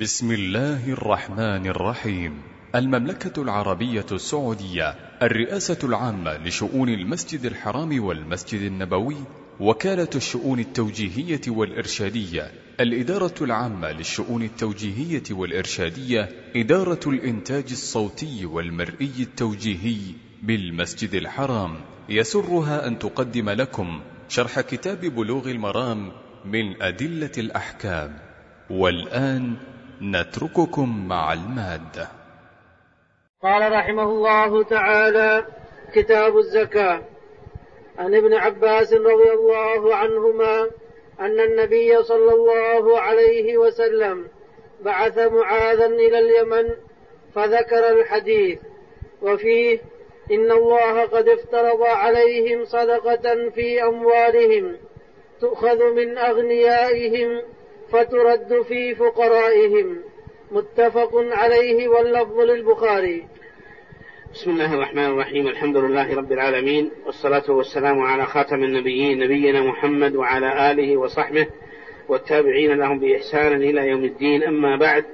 بسم الله الرحمن الرحيم. المملكة العربية السعودية، الرئاسة العامة لشؤون المسجد الحرام والمسجد النبوي، وكالة الشؤون التوجيهية والإرشادية، الإدارة العامة للشؤون التوجيهية والإرشادية، إدارة الإنتاج الصوتي والمرئي التوجيهي بالمسجد الحرام، يسرها أن تقدم لكم شرح كتاب بلوغ المرام من أدلة الأحكام. والآن نترككم مع المادة. قال رحمه الله تعالى: كتاب الزكاة. عن ابن عباس رضي الله عنهما أن النبي صلى الله عليه وسلم بعث معاذا إلى اليمن فذكر الحديث وفيه: إن الله قد افترض عليهم صدقة في أموالهم تؤخذ من أغنيائهم فترد في فقرائهم. متفق عليه واللفظ للبخاري. بسم الله الرحمن الرحيم. الحمد لله رب العالمين، والصلاة والسلام على خاتم النبيين نبينا محمد وعلى آله وصحبه والتابعين لهم بإحسان إلى يوم الدين. أما بعد،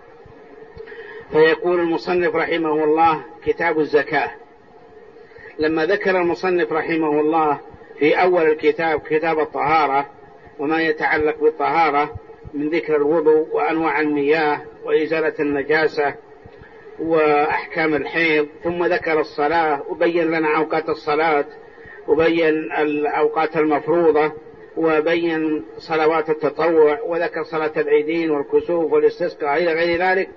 فيقول المصنف رحمه الله: كتاب الزكاة. لما ذكر المصنف رحمه الله في أول الكتاب كتاب الطهارة وما يتعلق بالطهارة من ذكر الوضوء وأنواع المياه وإزالة النجاسة وأحكام الحيض، ثم ذكر الصلاة وبين لنا أوقات الصلاة وبين الأوقات المفروضة وبين صلوات التطوع وذكر صلاة العيدين والكسوف والاستسقاء إلى غير ذلك،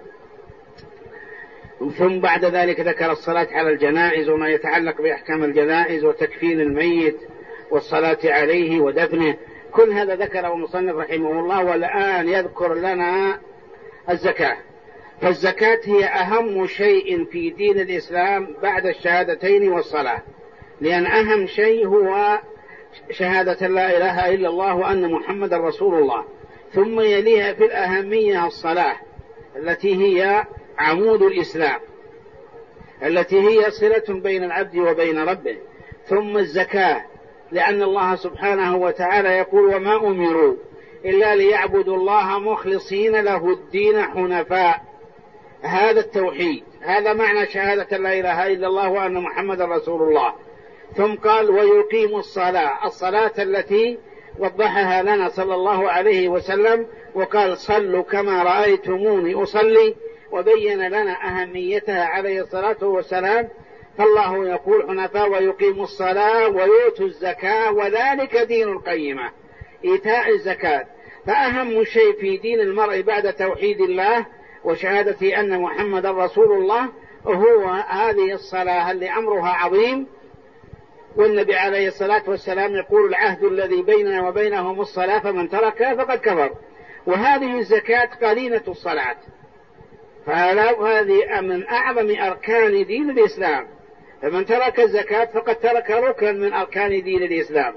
ثم بعد ذلك ذكر الصلاة على الجنائز وما يتعلق بأحكام الجنائز وتكفين الميت والصلاة عليه ودفنه. كل هذا ذكره المصنف رحمه الله، والآن يذكر لنا الزكاة. فالزكاة هي أهم شيء في دين الإسلام بعد الشهادتين والصلاة، لأن أهم شيء هو شهادة لا إله إلا الله وأن محمد رسول الله، ثم يليها في الأهمية الصلاة التي هي عمود الإسلام، التي هي صلة بين العبد وبين ربه، ثم الزكاة، لأن الله سبحانه وتعالى يقول: وما أمروا إلا ليعبدوا الله مخلصين له الدين حنفاء. هذا التوحيد، هذا معنى شهادة لا إله إلا الله وأن محمد رسول الله. ثم قال: ويقيموا الصلاة، الصلاة التي وضحها لنا صلى الله عليه وسلم وقال: صلوا كما رأيتموني أصلي، وبين لنا أهميتها عليه الصلاة والسلام. فالله يقول حنفاء ويقيموا الصلاة ويؤتوا الزكاة وذلك دين القيمة، إيتاء الزكاة. فأهم شيء في دين المرء بعد توحيد الله وشهادة أن محمد رسول الله هو هذه الصلاة اللي أمرها عظيم. والنبي عليه الصلاة والسلام يقول: العهد الذي بيننا وبينهم الصلاة فمن تركها فقد كفر. وهذه الزكاة قرينة الصلاة، فهذه من أعظم أركان دين الإسلام، فمن ترك الزكاة فقد ترك ركنا من أركان دين الإسلام.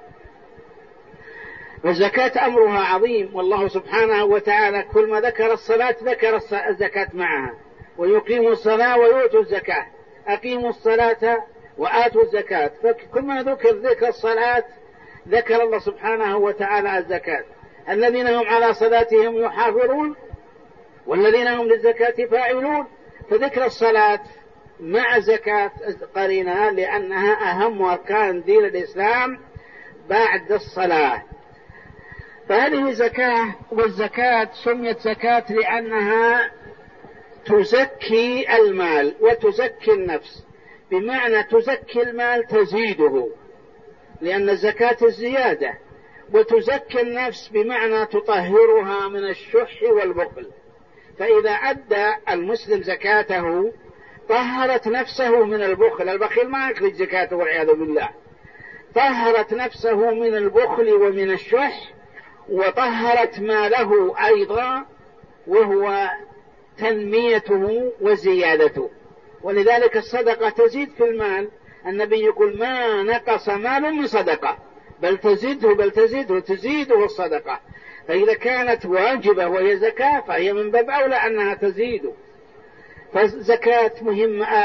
والزكاة أمرها عظيم، والله سبحانه وتعالى كل ما ذكر الصلاة ذكر الزكاة معها. ويقيموا الصلاة ويؤتوا الزكاة، أقيموا الصلاة وآتوا الزكاة. فكل ما ذكر الصلاة ذكر الله سبحانه وتعالى الزكاة. الذين هم على صلاتهم يحافظون والذين هم للزكاة فاعلون. فذكر الصلاة مع الزكاة قرينها، لأنها أهم أركان دين الإسلام بعد الصلاة. فهذه زكاة. والزكاة سميت زكاة لأنها تزكي المال وتزكي النفس، بمعنى تزكي المال تزيده، لأن الزكاة الزيادة، وتزكي النفس بمعنى تطهرها من الشح والبخل. فإذا أدى المسلم زكاته طهرت نفسه من البخل. البخيل ما يخرج زكاته والعياذ بالله. طهرت نفسه من البخل ومن الشح، وطهرت ماله أيضا، وهو تنميته وزيادته. ولذلك الصدقة تزيد في المال. النبي يقول: ما نقص مال من صدقة بل تزيده الصدقة. فإذا كانت واجبة وهي زكاة فهي من باب أولى أنها تزيد. فالزكاة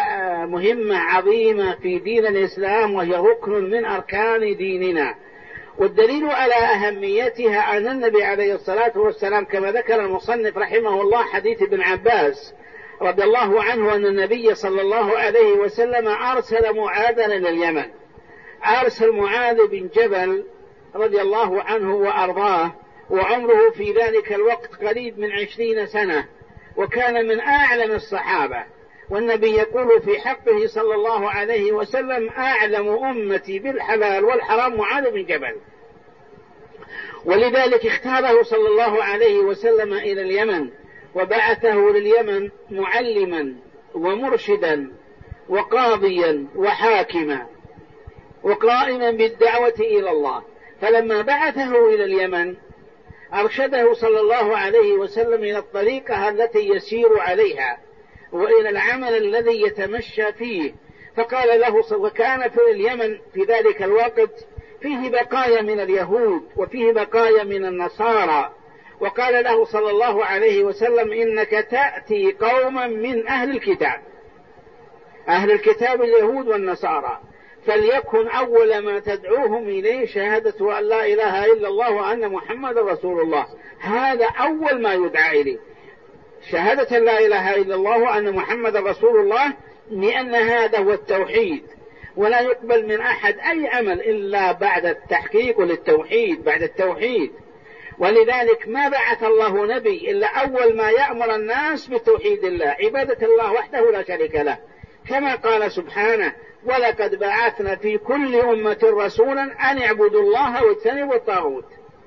مهمة عظيمة في دين الإسلام، وهي ركن من أركان ديننا. والدليل على أهميتها أن النبي عليه الصلاة والسلام كما ذكر المصنف رحمه الله حديث ابن عباس رضي الله عنه أن النبي صلى الله عليه وسلم أرسل معاذا إلى اليمن، أرسل معاذ بن جبل رضي الله عنه وأرضاه، وعمره في ذلك الوقت قريب من 20 سنة، وكان من أعلم الصحابة، والنبي يقول في حقه صلى الله عليه وسلم: أعلم أمتي بالحلال والحرام معاذ بن جبل. ولذلك اختاره صلى الله عليه وسلم إلى اليمن، وبعثه لليمن معلما ومرشدا وقاضيا وحاكما وقائما بالدعوة إلى الله. فلما بعثه إلى اليمن أرشده صلى الله عليه وسلم إلى الطريقة التي يسير عليها وإلى العمل الذي يتمشى فيه. فقال له، وكان في اليمن في ذلك الوقت فيه بقايا من اليهود وفيه بقايا من النصارى، وقال له صلى الله عليه وسلم: إنك تأتي قوما من أهل الكتاب، أهل الكتاب اليهود والنصارى، فليكن أول ما تدعوهم إليه شهادة أن لا إله إلا الله وأن محمد رسول الله. هذا أول ما يدعى إليه، شهادة لا إله إلا الله وأن محمد رسول الله، لأن هذا هو التوحيد، ولا يقبل من أحد أي عمل إلا بعد التحقيق للتوحيد، بعد التوحيد. ولذلك ما بعث الله نبي إلا أول ما يأمر الناس بتوحيد الله، عبادة الله وحده لا شريك له، كما قال سبحانه: ولقد بعثنا في كل أمة رسولا أن اعبدوا الله واجتنبوا الطاغوت.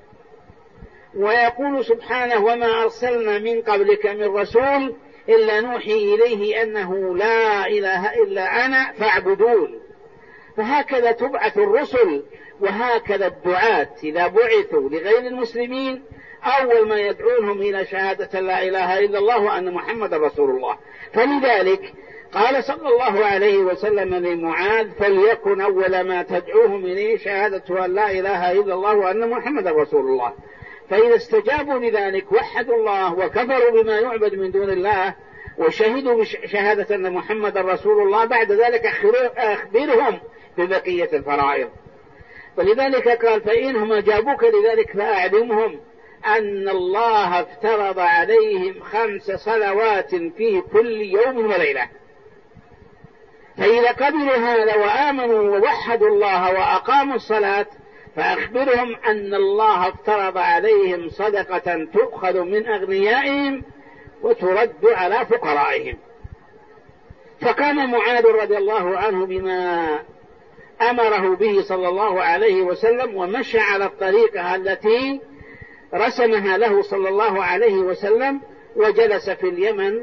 ويقول سبحانه: وما أرسلنا من قبلك من رسول إلا نوحي إليه أنه لا إله إلا أنا فاعبدون. فهكذا تبعث الرسل، وهكذا الدعاة إذا بعثوا لغير المسلمين أول ما يدعونهم إلى شهادة لا إله إلا الله وأن محمد رسول الله. فلذلك قال صلى الله عليه وسلم لمعاذ: فليكن أول ما تدعوهم إليه شهادة أن لا إله إلا الله وأن محمد رسول الله. فإذا استجابوا لذلك وحدوا الله وكفروا بما يعبد من دون الله وشهدوا بشهادة أن محمد رسول الله، بعد ذلك أخبرهم ببقية الفرائض. ولذلك قال: فإنهم أجابوك لذلك فأعلمهم أن الله افترض عليهم 5 صلوات في كل يوم وليلة. فإذا قبلوا هذا وآمنوا ووحدوا الله وأقاموا الصلاة فأخبرهم أن الله افترض عليهم صدقة تؤخذ من أغنيائهم وترد على فقرائهم. فقام معاذ رضي الله عنه بما أمره به صلى الله عليه وسلم، ومشى على الطريقة التي رسمها له صلى الله عليه وسلم، وجلس في اليمن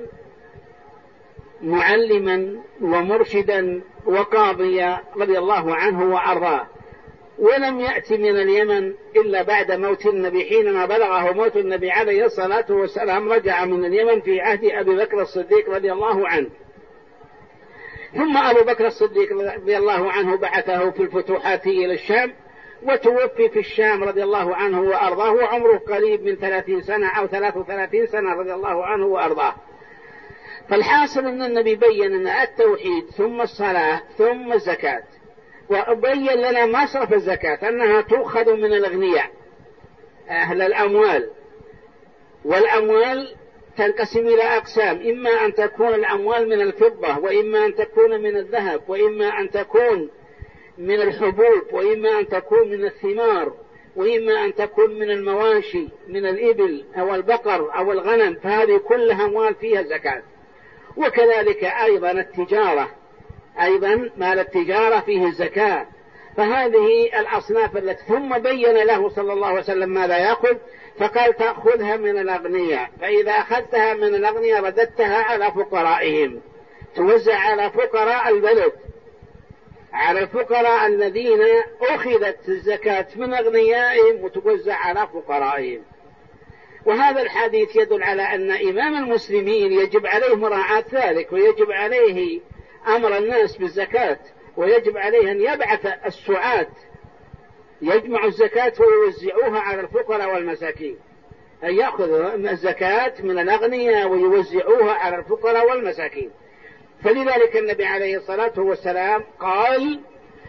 معلما ومرشدا وقاضيا رضي الله عنه وأرضاه. ولم يأتي من اليمن إلا بعد موت النبي، حينما بلغه موت النبي عليه الصلاة والسلام رجع من اليمن في عهد أبي بكر الصديق رضي الله عنه. ثم أبو بكر الصديق رضي الله عنه بعثه في الفتوحات إلى الشام، وتوفي في الشام رضي الله عنه وأرضاه، وعمره قريب من 30 سنة أو 33 سنة رضي الله عنه وأرضاه. فالحاصل أن النبي بين أن التوحيد ثم الصلاة ثم الزكاة، وبين لنا مصرف الزكاة أنها تؤخذ من الأغنياء أهل الأموال. والأموال تنقسم إلى أقسام: إما أن تكون الأموال من الفضة، وإما أن تكون من الذهب، وإما أن تكون من الحبوب، وإما أن تكون من الثمار، وإما أن تكون من المواشي من الإبل أو البقر أو الغنم، فهذه كلها أموال فيها زكاة. وكذلك أيضا التجارة، أيضا مال التجارة فيه الزكاة. فهذه الأصناف التي ثم بين له صلى الله عليه وسلم ماذا يأخذ، فقال: تأخذها من الأغنياء، فإذا أخذتها من الأغنياء رددتها على فقرائهم، توزع على فقراء البلد، على الفقراء الذين أخذت الزكاة من أغنيائهم وتوزع على فقرائهم. وهذا الحديث يدل على أن إمام المسلمين يجب عليه مراعاة ذلك، ويجب عليه أمر الناس بالزكاة، ويجب عليه أن يبعث السعاة يجمع الزكاة ويوزعوها على الفقراء والمساكين، أن يأخذ الزكاة من الأغنياء ويوزعوها على الفقراء والمساكين. فلذلك النبي عليه الصلاة والسلام قال: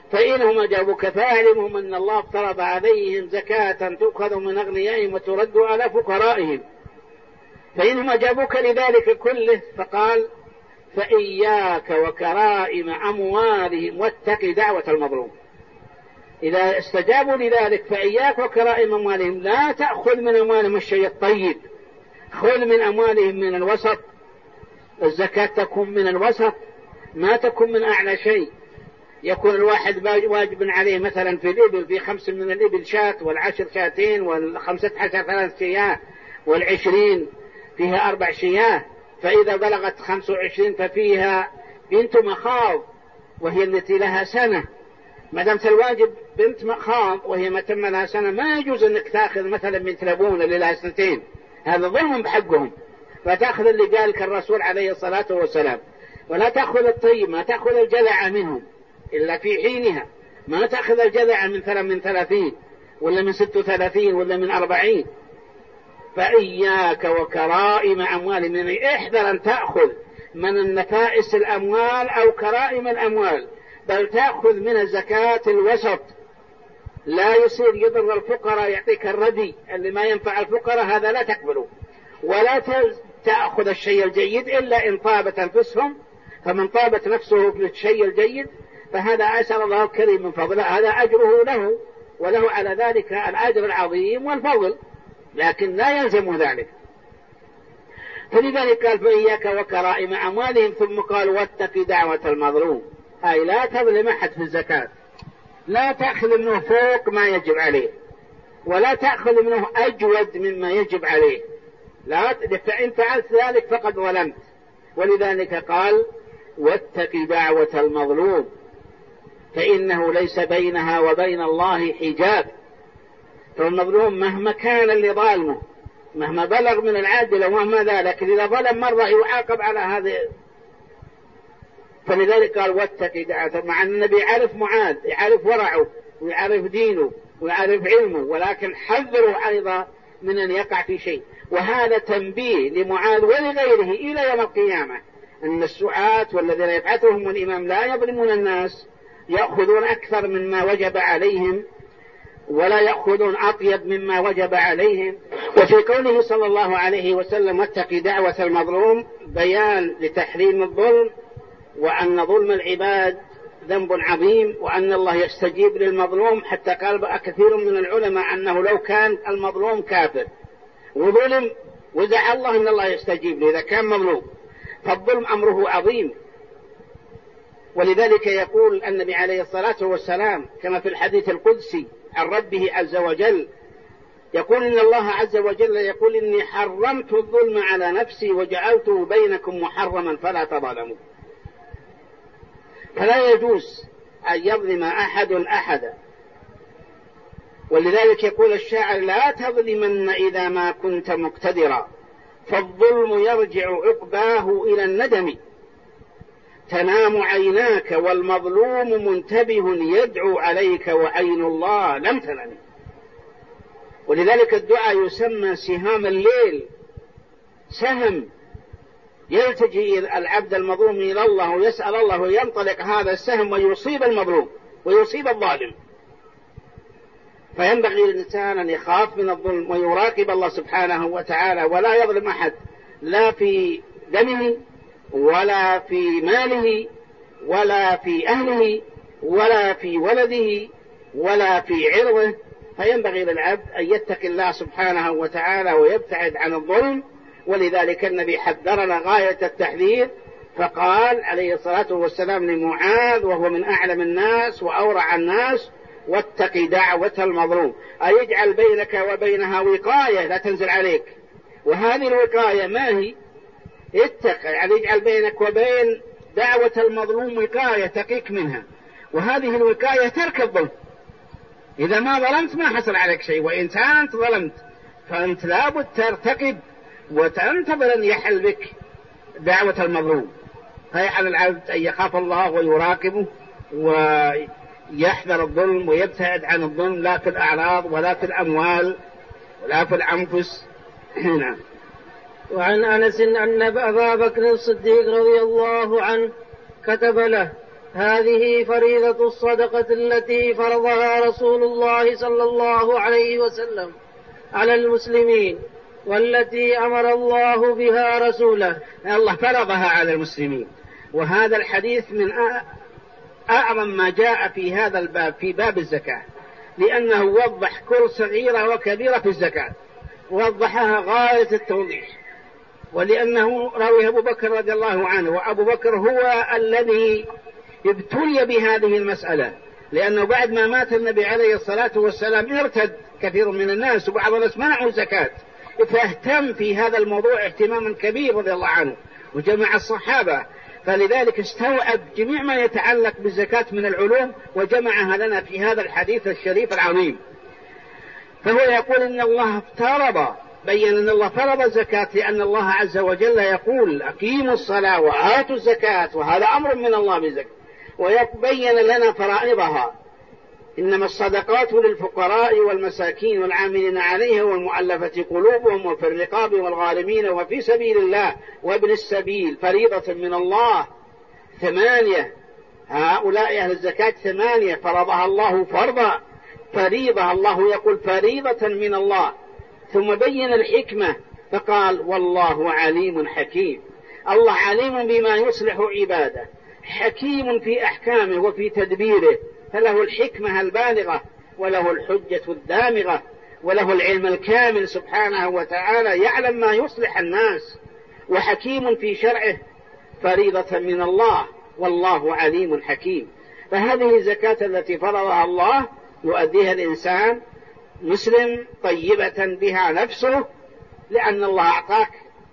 فإنهم أجابوك فاعلمهم أن الله افترض عليهم زكاة تؤخذ من أغنيائهم وترد على فقرائهم. فإنهم أجابوك لذلك كله فقال فإياك وكرائم أموالهم واتق دعوة المظلوم. إذا استجابوا لذلك فإياك وكرائم أموالهم، لا تأخذ من أموالهم الشيء الطيب، خذ من أموالهم من الوسط. الزكاة تكون من الوسط، ما تكون من أعلى شيء. يكون الواحد واجب عليه مثلا في الإبل في 5 من الإبل شاة، والعشر شاتين، وال15 3 شياه، وال20 فيها 4 شياه، فإذا بلغت 25 ففيها بنت مخاض وهي التي لها سنة. ما دامت الواجب بنت مخاض وهي ما تم لها سنة ما يجوز أنك تأخذ مثلا من تلبون اللي لها 2، هذا ظلم بحقهم. فتأخذ اللي قالك الرسول عليه الصلاة والسلام، ولا تأخذ الطيب، ما تأخذ الجذع منهم إلا في حينها، ما تأخذ الجذع من 30 ولا من 36 ولا من 40. فإياك وكرائم أموال، من احذر أن تأخذ من النفائس الأموال أو كرائم الأموال، بل تأخذ من الزكاة الوسط. لا يصير يضر الفقراء يعطيك الردي اللي ما ينفع الفقراء، هذا لا تقبله. ولا تأخذ الشيء الجيد إلا إن طابت أنفسهم، فمن طابت نفسه في الشيء الجيد فهذا أسأل الله الكريم من فضله، هذا أجره له وله على ذلك الأجر العظيم والفضل، لكن لا يلزم ذلك. فلذلك قال فإياك وكرائم أموالهم، ثم قال واتق دعوة المظلوم، أي لا تظلم أحد في الزكاة، لا تأخذ منه فوق ما يجب عليه، ولا تأخذ منه أجود مما يجب عليه، لا، فإن فعلت ذلك فقد ظلمت. ولذلك قال واتق دعوة المظلوم فإنه ليس بينها وبين الله حجاب. فالمظلوم مهما كان اللي ظالمه، مهما بلغ من العدل ومهما ذلك، إذا ظلم مرة يعاقب على هذا. فلذلك قال واتق دعوة، مع أن النبي يعرف معاذ، يعرف ورعه ويعرف دينه ويعرف علمه، ولكن حذره أيضا من أن يقع في شيء. وهذا تنبيه لمعاذ ولغيره إلى يوم القيامة، أن السعاة والذين يبعثهم الإمام لا يظلمون الناس، يأخذون أكثر مما وجب عليهم ولا يأخذون أطيب مما وجب عليهم. وفي قوله صلى الله عليه وسلم واتق دعوة المظلوم بيان لتحريم الظلم، وأن ظلم العباد ذنب عظيم، وأن الله يستجيب للمظلوم. حتى قال كثير من العلماء أنه لو كان المظلوم كافر وظلم وزع الله أن الله يستجيب له إذا كان مظلوم، فالظلم أمره عظيم. ولذلك يقول النبي عليه الصلاة والسلام كما في الحديث القدسي عن ربه عز وجل، يقول إن الله عز وجل يقول إني حرمت الظلم على نفسي وجعلته بينكم محرما فلا تظلموا. فلا يجوز أن يظلم أحد أحدا. ولذلك يقول الشاعر لا تظلمن إذا ما كنت مقتدرا، فالظلم يرجع عقباه إلى الندم، تنام عيناك والمظلوم منتبه يدعو عليك وعين الله لم تنم. ولذلك الدعاء يسمى سهام الليل، سهم يلتجي العبد المظلوم إلى الله ويسأل الله وينطلق هذا السهم ويصيب المظلوم ويصيب الظالم. فينبغي للإنسان أن يخاف من الظلم ويراقب الله سبحانه وتعالى، ولا يظلم أحد لا في دمه ولا في ماله ولا في أهله ولا في ولده ولا في عرضه. فينبغي للعبد أن يتقي الله سبحانه وتعالى ويبتعد عن الظلم. ولذلك النبي حذرنا غاية التحذير، فقال عليه الصلاة والسلام لمعاذ وهو من أعلم الناس وأورع الناس واتق دعوة المظلوم، أي يجعل بينك وبينها وقاية لا تنزل عليك. وهذه الوقاية ما هي؟ اتق، يعني يجعل بينك وبين دعوة المظلوم وقاية تقيك منها. وهذه الوقاية ترك الظلم. إذا ما ظلمت ما حصل عليك شيء، وإن أنت ظلمت فأنت لابد ترتقب وتنتظر أن يحل بك دعوة المظلوم. فيحل العبد أن يخاف الله ويراقبه ويحذر الظلم ويبتعد عن الظلم، لا في الأعراض ولا في الأموال ولا في الأنفس. هنا وعن أنس أن أبا بكر الصديق رضي الله عنه كتب له هذه فريضة الصدقة التي فرضها رسول الله صلى الله عليه وسلم على المسلمين، والتي أمر الله بها رسوله. الله فرضها على المسلمين، وهذا الحديث من أعظم ما جاء في هذا الباب، في باب الزكاة، لأنه وضح كل صغيرة وكبيرة في الزكاة، وضحها غاية التوضيح. ولأنه روي أبو بكر رضي الله عنه، وأبو بكر هو الذي ابتلي بهذه المسألة، لأنه بعد ما مات النبي عليه الصلاة والسلام ارتد كثير من الناس، وبعض الناس منعوا الزكاة، فاهتم في هذا الموضوع اهتماما كبير رضي الله عنه، وجمع الصحابة، فلذلك استوعب جميع ما يتعلق بالزكاة من العلوم وجمعها لنا في هذا الحديث الشريف العظيم. فهو يقول إن الله افترض، بين أن الله فرض الزكاة، لأن الله عز وجل يقول أقيموا الصلاة وآتوا الزكاة، وهذا أمر من الله بالزكاة، ويبين لنا فرائضها. إنما الصدقات للفقراء والمساكين والعاملين عليها والمؤلفة قلوبهم وفي الرقاب والغارمين وفي سبيل الله وابن السبيل فريضة من الله. 8 هؤلاء أهل الزكاة 8 فرضها الله فرضا، فريضة، الله يقول فريضة من الله. ثم بين الحكمة فقال والله عليم حكيم. الله عليم بما يصلح عباده، حكيم في أحكامه وفي تدبيره، فله الحكمة البالغة وله الحجة الدامغة وله العلم الكامل سبحانه وتعالى، يعلم ما يصلح الناس، وحكيم في شرعه، فريضة من الله، والله عليم حكيم. فهذه الزكاة التي فرضها الله يؤديها الإنسان مسلم طيبة بها نفسه، لأن الله أعطاك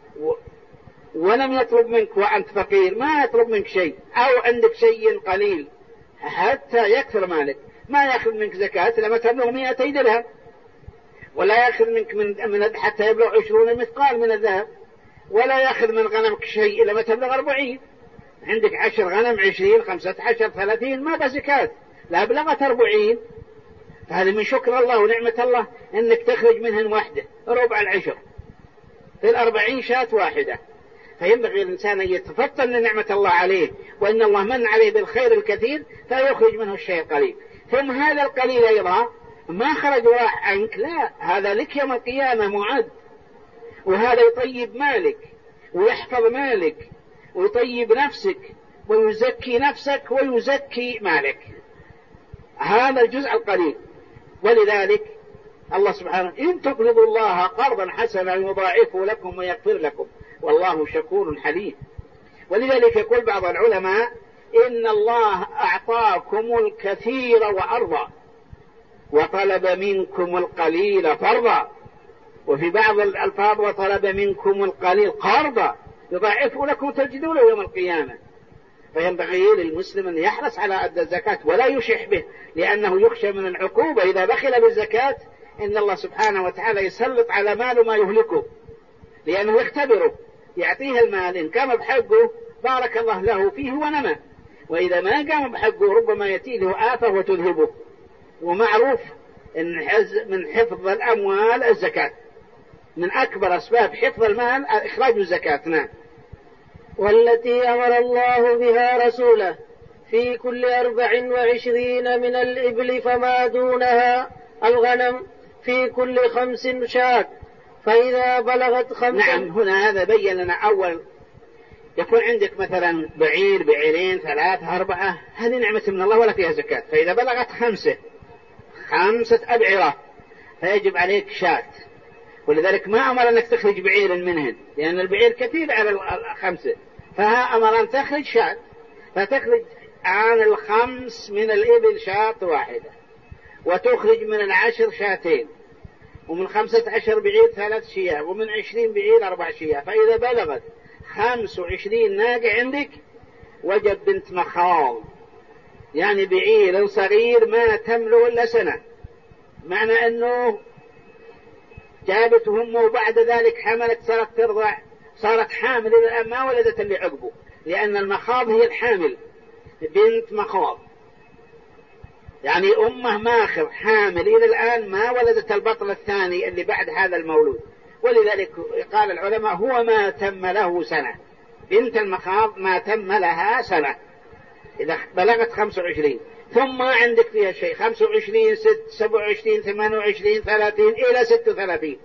ولم يطلب منك وأنت فقير، ما يطلب منك شيء، أو عندك شيء قليل حتى يكثر مالك، ما يأخذ منك زكاة لما تبلغ 200 درهم، ولا يأخذ منك من حتى يبلغ 20 مثقال من الذهب، ولا يأخذ من غنمك شيء لما تبلغ 40. عندك 10 غنم 20 15 30 ما بزكاة، لا بلغت 40. فهذا من شكر الله ونعمة الله أنك تخرج منهن واحدة، ربع العشر، في 40 شاة واحدة. فينبغي الإنسان أن يتفطن لنعمة الله عليه، وأن الله من عليه بالخير الكثير فيخرج منه الشيء القليل. ثم هذا القليل أيضا ما خرج وراح عنك، لا، هذا لك يوم القيامة معد، وهذا يطيب مالك ويحفظ مالك ويطيب نفسك ويزكي نفسك ويزكي مالك، هذا الجزء القليل. ولذلك الله سبحانه إن تقرضوا الله قرضا حسنا يضاعفه لكم ويغفر لكم والله شكور حليم. ولذلك يقول بعض العلماء إن الله أعطاكم الكثير وأرضى وطلب منكم القليل فرضا، وفي بعض الألفاظ وطلب منكم القليل قرضا يضاعفه لكم تجدونه يوم القيامة. فينبغي للمسلم أن يحرص على أداء الزكاة ولا يشح به، لأنه يخشى من العقوبة إذا بخل بالزكاة، إن الله سبحانه وتعالى يسلط على ماله ما يهلكه، لأنه يختبره، يعطيه المال، إن قام بحقه بارك الله له فيه ونمى، وإذا ما قام بحقه ربما يأتي له آفة وتذهبه. ومعروف إن من حفظ الأموال الزكاة، من أكبر أسباب حفظ المال إخراج الزكاة. نعم. والتي أمر الله بها رسوله في كل 24 من الإبل فما دونها الغنم في كل 5 شاة، فإذا بلغت 5. نعم، هنا هذا بين لنا أول يكون عندك مثلا بعير، بعيرين، 3 4، هذه نعمة من الله ولا فيها زكاة. فإذا بلغت 5 أبعرة فيجب عليك شاة، ولذلك ما أمر أنك تخرج بعير منهن، لأن البعير كثير على 5، فها أمر أن تخرج شاة، فتخرج عن 5 من الإبل شاة واحدة، وتخرج من 10 شاتين، ومن 15 بعير 3 شياه، ومن 20 بعير 4 شياه. فإذا بلغت 25 ناقة عندك وجب بنت مخاض، يعني بعير صغير ما تملو إلا سنة، معنى أنه جابت همه وبعد ذلك حملت صارت ترضع، صارت حامل إلى الآن ما ولدت اللي عقبه، لأن المخاض هي الحامل، بنت مخاض، يعني أمه ماخر حامل إلى الآن ما ولدت البطل الثاني اللي بعد هذا المولود. ولذلك قال العلماء هو ما تم له سنة، بنت المخاض ما تم لها سنة. إذا بلغت 25 ثم ما عندك فيها شيء 25 27 28 30 إلى 36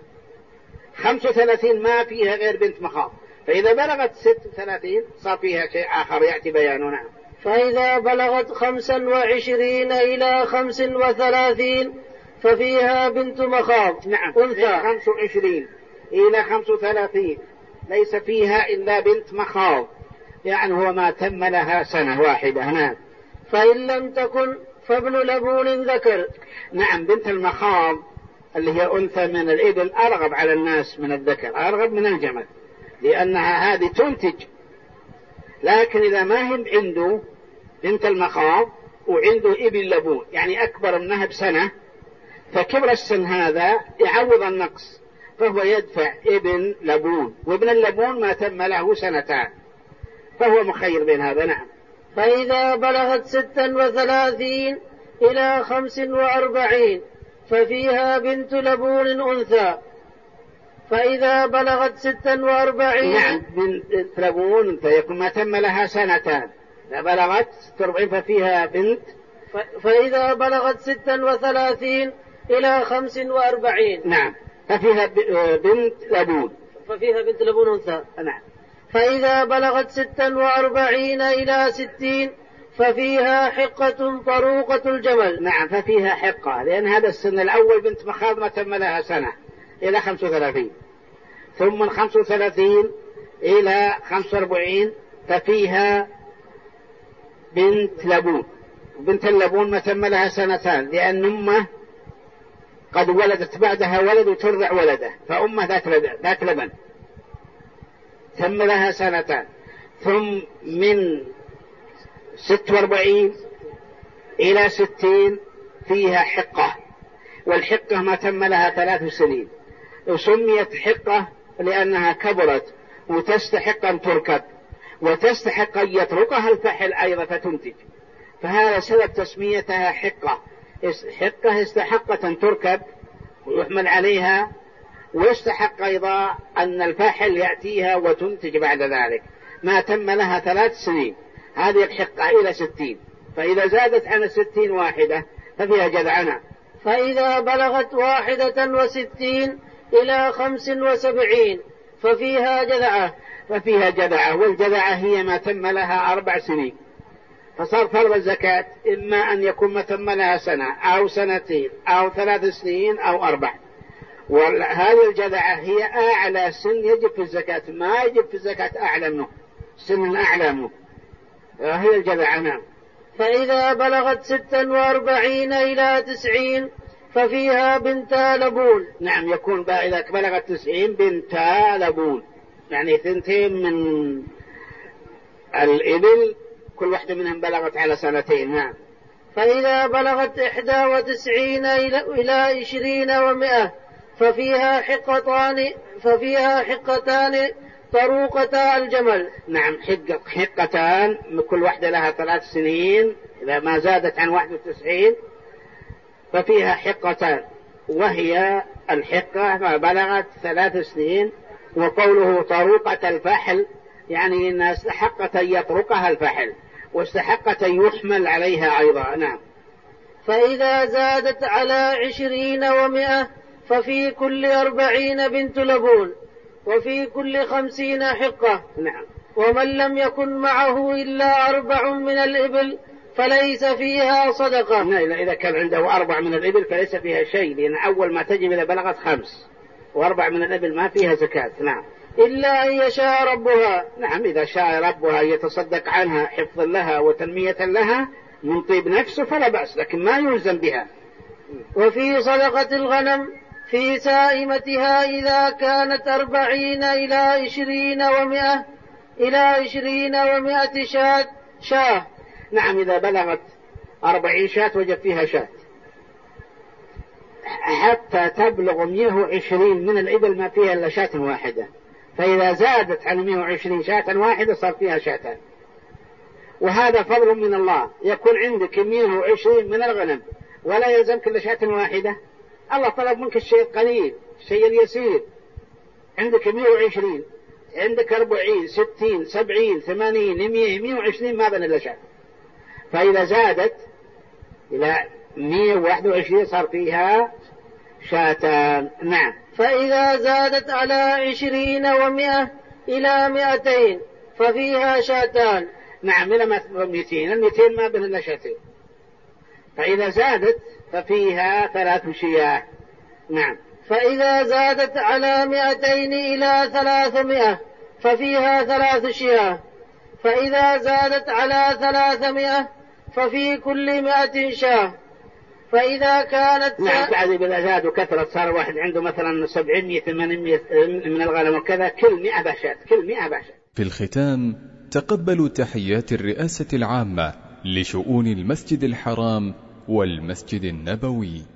35 ما فيها غير بنت مخاض، فإذا بلغت 36 صار فيها شيء آخر يأتي بيانه. نعم. فإذا بلغت 25 إلى 35 ففيها بنت مخاض. نعم. أنثى. 25 إلى 35 ليس فيها إلا بنت مخاض، يعني هو ما تم لها سنة واحدة. نعم. فإن لم تكن فابن لبون ذكر. نعم. بنت المخاض اللي هي أنثى من الإبل أرغب على الناس من الذكر، أرغب من الجمل، لأنها هذه تنتج. لكن إذا ما هم عنده بنت المخاض وعنده إبل لبون يعني أكبر منها بسنة، فكبر السن هذا يعوض النقص، فهو يدفع ابن لبون، وابن اللبون ما تم له سنتان، فهو مخير بين هذا. نعم. فإذا بلغت 36 إلى 45 ففيها بنت لبون أنثى. فإذا بلغت 46 نعم بنت لبون أنثى يكون ما تم لها سنتان. إذا بلغت 46 ففيها بنت. فإذا بلغت 36 إلى 45 نعم ففيها بنت لبون. ففيها بنت لبون أنثى. نعم. فإذا بلغت 46 إلى 60 ففيها حقة طروقة الجمل. نعم ففيها حقة، لأن هذا السن الأول بنت مخاض ما تم لها سنة إلى 35، ثم من 35 إلى 45 ففيها بنت لبون، بنت اللبون ما تم لها سنتان، لأن أمه قد ولدت بعدها ولد وترضع ولده، فأمه ذات لبن تم لها سنتان. ثم من 46 إلى 60 فيها حقة، والحقة ما تم لها 3 سنين، وسميت حقة لأنها كبرت وتستحق أن تركب وتستحق أن يتركها الفحل أيضا فتنتج، فهذا سبب تسميتها حقة. حقة استحقت أن تركب ويحمل عليها، ويستحق أيضا أن الفاحل يأتيها وتنتج بعد ذلك. ما تم لها 3 سنين هذه الحقة إلى 60، فإذا زادت عن 60 واحدة ففيها جذعنة. فإذا بلغت 61 إلى 75 ففيها جذعة. ففيها جذعة، والجذعة هي ما تم لها 4 سنين، فصار فرض الزكاة إما أن يكون ما تم لها سنة أو سنتين أو 3 سنين أو 4. وهذه الجذعة هي أعلى سن يجب في الزكاة، ما يجب في الزكاة أعلى منه، سن أعلى منه هي الجذعة. نعم. فإذا بلغت 46 إلى 90 ففيها بنتا لبون. نعم يكون إذا بلغت 90 بنتا لبون، يعني 2 من الإبل كل واحدة منهم بلغت على 2. نعم. فإذا بلغت 91 إلى 20 و100 ففيها حقتان طروقتا الجمل. نعم حقتان كل واحدة لها 3 سنين، إذا ما زادت عن 91 ففيها حقتان، وهي الحقة ما بلغت 3 سنين. وقوله طروقة الفحل يعني أنها استحقت أن يطرقها الفحل واستحقت أن يحمل عليها أيضا. نعم. فإذا زادت على 20 و100 ففي كل 40 بنت لبون، وفي كل 50 حقة. نعم. ومن لم يكن معه إلا 4 من الإبل فليس فيها صدقة. نعم. إذا كان عنده 4 من الإبل فليس فيها شيء، لأن أول ما تجب إذا بلغت 5، و4 من الإبل ما فيها زكاة. نعم. إلا أن يشاء ربها. نعم إذا شاء ربها يتصدق عنها حفظا لها وتنمية لها من طيب نفسه فلا بأس، لكن ما يلزم بها. وفي صدقة الغنم في سائمتها إذا كانت 40 إلى 20 و100 إلى 20 و100 شاة. نعم إذا بلغت 40 شاة وجب فيها شاة، حتى تبلغ 120 من الإبل ما فيها إلا شاة واحدة، فإذا زادت عن 120 شاة واحدة صار فيها شاتان. وهذا فضل من الله، يكون عندك 120 من الغنم ولا يلزمك إلا شاة واحدة. الله طلب منك الشيء القليل، الشيء اليسير. عندك 120، عندك 40 60 70 80 100 120 ما بين إلا شاة، فإذا زادت إلى 121 صار فيها شاتان. نعم. فإذا زادت على 20 و100 إلى 200 ففيها شاتان. نعم، إلى 200 ما بين إلا شاتين. فإذا زادت ففيها 3 شياه. نعم. فإذا زادت على 200 إلى 300 ففيها 3 شياه. فإذا زادت على 300 ففي كل 100 شاه. فإذا كانت نعم تعذب إذا زاد وكثرت صار واحد عنده مثلا 700 800 من الغنم وكذا، كل 100 باشات، كل 100 باشات. في الختام تقبلوا تحيات الرئاسة العامة لشؤون المسجد الحرام والمسجد النبوي.